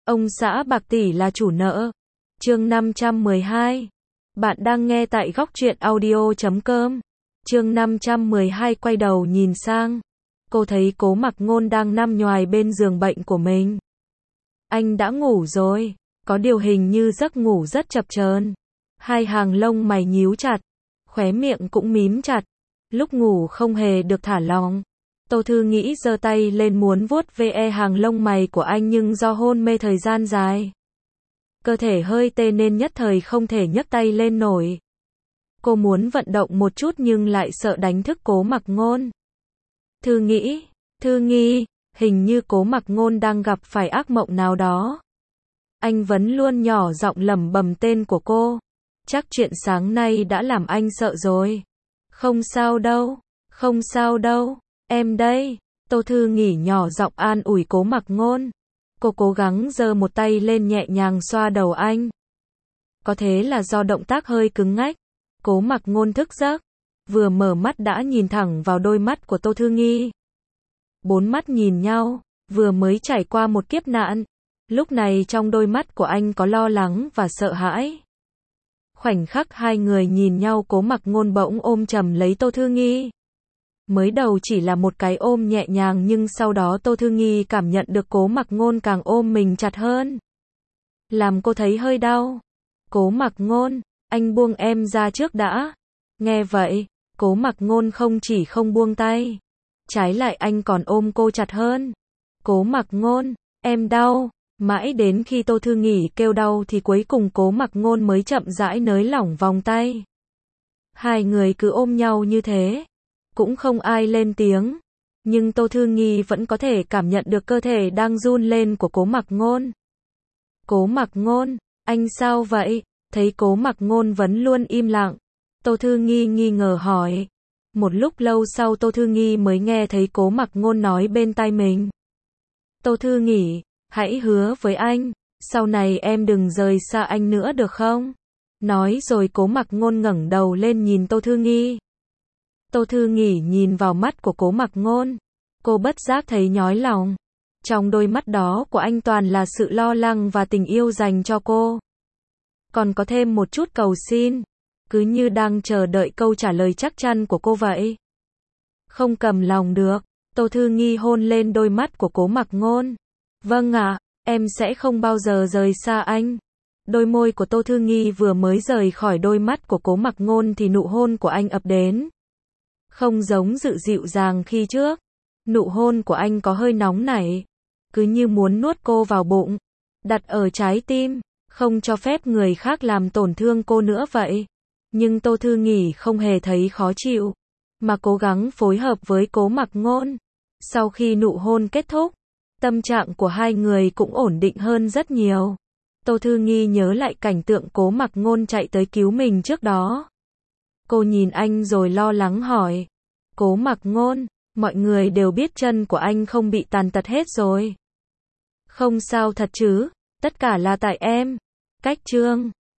Ông xã bạc tỷ là chủ nợ. Chương 512. Bạn đang nghe tại góc truyện audio.com. Chương 512 quay đầu nhìn sang. Cô thấy Cố Mặc Ngôn đang nằm nhoài bên giường bệnh của mình. Anh đã ngủ rồi, có điều hình như giấc ngủ rất chập chờn. Hai hàng lông mày nhíu chặt, khóe miệng cũng mím chặt. Lúc ngủ không hề được thả lỏng. Tô Thư Nghĩ giơ tay lên muốn vuốt ve hàng lông mày của anh nhưng do hôn mê thời gian dài, cơ thể hơi tê nên nhất thời không thể nhấc tay lên nổi. Cô muốn vận động một chút nhưng lại sợ đánh thức Cố Mặc Ngôn. Thư Nghi, hình như Cố Mặc Ngôn đang gặp phải ác mộng nào đó. Anh vẫn luôn nhỏ giọng lẩm bẩm tên của cô. Chắc chuyện sáng nay đã làm anh sợ rồi. Không sao đâu, em đây. Tô Thư Nghĩ nhỏ giọng an ủi Cố Mặc Ngôn. Cô cố gắng giơ một tay lên nhẹ nhàng xoa đầu anh. Có thế là do động tác hơi cứng ngách. Cố Mặc Ngôn thức giấc, vừa mở mắt đã nhìn thẳng vào đôi mắt của Tô Thư Nghi. Bốn mắt nhìn nhau, vừa mới trải qua một kiếp nạn. Lúc này trong đôi mắt của anh có lo lắng và sợ hãi. Khoảnh khắc hai người nhìn nhau, Cố Mặc Ngôn bỗng ôm chầm lấy Tô Thư Nghi. Mới đầu chỉ là một cái ôm nhẹ nhàng nhưng sau đó Tô Thư Nghi cảm nhận được Cố Mặc Ngôn càng ôm mình chặt hơn. Làm cô thấy hơi đau. Cố Mặc Ngôn, anh buông em ra trước đã. Nghe vậy, Cố Mặc Ngôn không chỉ không buông tay, trái lại anh còn ôm cô chặt hơn. Cố Mặc Ngôn, em đau. Mãi đến khi Tô Thư Nghĩ kêu đau thì cuối cùng Cố Mặc Ngôn mới chậm rãi nới lỏng vòng tay. Hai người cứ ôm nhau như thế, cũng không ai lên tiếng, nhưng Tô Thư Nghi vẫn có thể cảm nhận được cơ thể đang run lên của Cố Mặc Ngôn. Cố Mặc Ngôn, anh sao vậy? Thấy Cố Mặc Ngôn vẫn luôn im lặng, Tô Thư Nghi nghi ngờ hỏi. Một lúc lâu sau Tô Thư Nghi mới nghe thấy Cố Mặc Ngôn nói bên tai mình. Tô Thư Nghĩ, hãy hứa với anh, sau này em đừng rời xa anh nữa được không? Nói rồi Cố Mặc Ngôn ngẩng đầu lên nhìn Tô Thư Nghi. Tô Thư Nghĩ nhìn vào mắt của Cố Mặc Ngôn, cô bất giác thấy nhói lòng. Trong đôi mắt đó của anh toàn là sự lo lắng và tình yêu dành cho cô. Còn có thêm một chút cầu xin, cứ như đang chờ đợi câu trả lời chắc chắn của cô vậy. Không cầm lòng được, Tô Thư Nghi hôn lên đôi mắt của Cố Mặc Ngôn. Vâng ạ, em sẽ không bao giờ rời xa anh. Đôi môi của Tô Thư Nghi vừa mới rời khỏi đôi mắt của Cố Mặc Ngôn thì nụ hôn của anh ập đến. Không giống sự dịu dàng khi trước, nụ hôn của anh có hơi nóng nảy, cứ như muốn nuốt cô vào bụng, đặt ở trái tim, không cho phép người khác làm tổn thương cô nữa vậy. Nhưng Tô Thư Nghĩ không hề thấy khó chịu, mà cố gắng phối hợp với Cố Mặc Ngôn. Sau khi nụ hôn kết thúc, tâm trạng của hai người cũng ổn định hơn rất nhiều. Tô Thư Nghi nhớ lại cảnh tượng Cố Mặc Ngôn chạy tới cứu mình trước đó. Cô nhìn anh rồi lo lắng hỏi. Cố Mặc Ngôn, mọi người đều biết chân của anh không bị tàn tật hết rồi. Không sao thật chứ, tất cả là tại em. Cách chương